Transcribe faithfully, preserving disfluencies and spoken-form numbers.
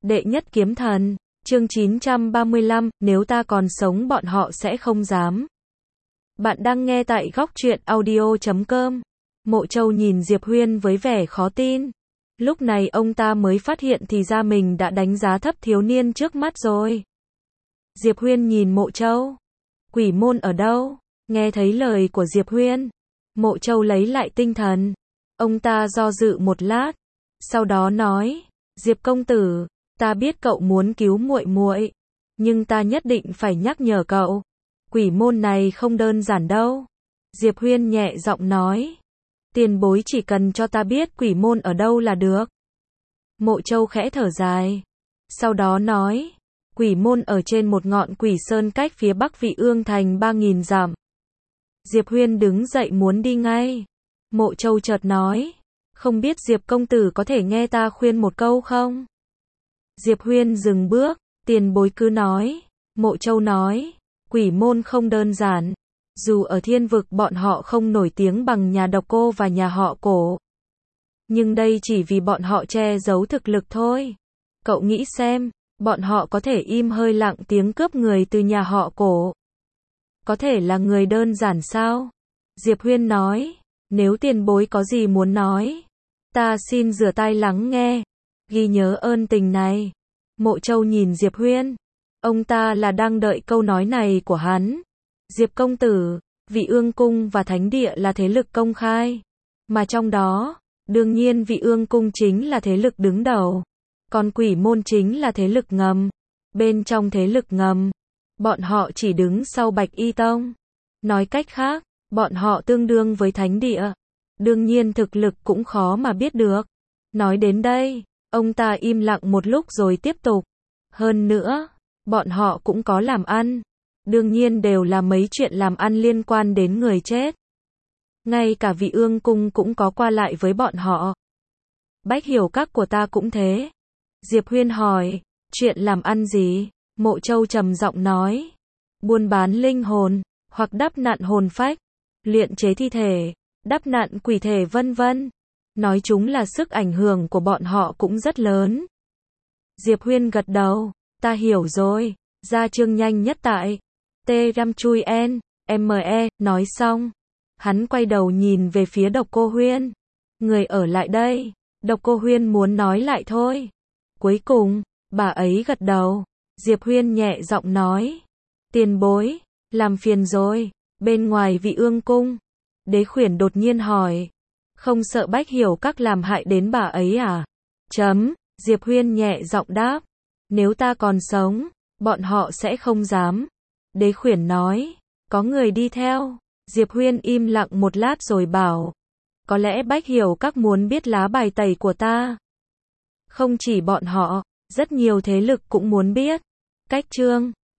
Đệ nhất kiếm thần, chương chín trăm ba mươi lăm, nếu ta còn sống bọn họ sẽ không dám. Bạn đang nghe tại góc truyện audio chấm com. Mộ Châu nhìn Diệp Huyên với vẻ khó tin. Lúc này ông ta mới phát hiện thì ra mình đã đánh giá thấp thiếu niên trước mắt rồi. Diệp Huyên nhìn Mộ Châu. Quỷ môn ở đâu? Nghe thấy lời của Diệp Huyên, Mộ Châu lấy lại tinh thần. Ông ta do dự một lát, sau đó nói, Diệp công tử, ta biết cậu muốn cứu muội muội, nhưng ta nhất định phải nhắc nhở cậu, quỷ môn này không đơn giản đâu. Diệp Huyên nhẹ giọng nói, tiền bối chỉ cần cho ta biết quỷ môn ở đâu là được. Mộ Châu khẽ thở dài, sau đó nói, quỷ môn ở trên một ngọn quỷ sơn cách phía bắc Vị Ương thành ba nghìn dặm. Diệp Huyên đứng dậy muốn đi ngay. Mộ Châu chợt nói, không biết Diệp công tử có thể nghe ta khuyên một câu không? Diệp Huyên dừng bước, tiền bối cứ nói. Mộ Châu nói, quỷ môn không đơn giản. Dù ở thiên vực bọn họ không nổi tiếng bằng nhà độc cô và nhà họ Cổ, nhưng đây chỉ vì bọn họ che giấu thực lực thôi. Cậu nghĩ xem, bọn họ có thể im hơi lặng tiếng cướp người từ nhà họ Cổ, có thể là người đơn giản sao? Diệp Huyên nói, nếu tiền bối có gì muốn nói, ta xin rửa tai lắng nghe, ghi nhớ ơn tình này. Mộ Châu nhìn Diệp Huyên, ông ta là đang đợi câu nói này của hắn. Diệp công tử, Vị Ương cung và Thánh địa là thế lực công khai, mà trong đó, đương nhiên Vị Ương cung chính là thế lực đứng đầu, còn quỷ môn chính là thế lực ngầm. Bên trong thế lực ngầm, bọn họ chỉ đứng sau Bạch Y Tông. Nói cách khác, bọn họ tương đương với Thánh địa. Đương nhiên thực lực cũng khó mà biết được. Nói đến đây, ông ta im lặng một lúc rồi tiếp tục. Hơn nữa, bọn họ cũng có làm ăn. Đương nhiên đều là mấy chuyện làm ăn liên quan đến người chết. Ngay cả Vị Ương cung cũng có qua lại với bọn họ. Bách hiểu các của ta cũng thế. Diệp Huyên hỏi, chuyện làm ăn gì? Mộ Châu trầm giọng nói, buôn bán linh hồn, hoặc đắp nặn hồn phách, luyện chế thi thể, đắp nặn quỷ thể vân vân. Nói chúng là sức ảnh hưởng của bọn họ cũng rất lớn. Diệp Huyên gật đầu, ta hiểu rồi, ra chương nhanh nhất tại T Ram Chui N, M E, nói xong. Hắn quay đầu nhìn về phía Độc Cô Huyên. Người ở lại đây, Độc Cô Huyên muốn nói lại thôi. Cuối cùng, bà ấy gật đầu. Diệp Huyên nhẹ giọng nói, tiền bối, làm phiền rồi. Bên ngoài Vị Ương cung, Đế Khuyển đột nhiên hỏi, không sợ Bách Hiểu các làm hại đến bà ấy à? Chấm, Diệp Huyên nhẹ giọng đáp, nếu ta còn sống, bọn họ sẽ không dám. Đế Khuyển nói, có người đi theo. Diệp Huyên im lặng một lát rồi bảo, có lẽ Bách Hiểu các muốn biết lá bài tẩy của ta. Không chỉ bọn họ, rất nhiều thế lực cũng muốn biết. Cách chương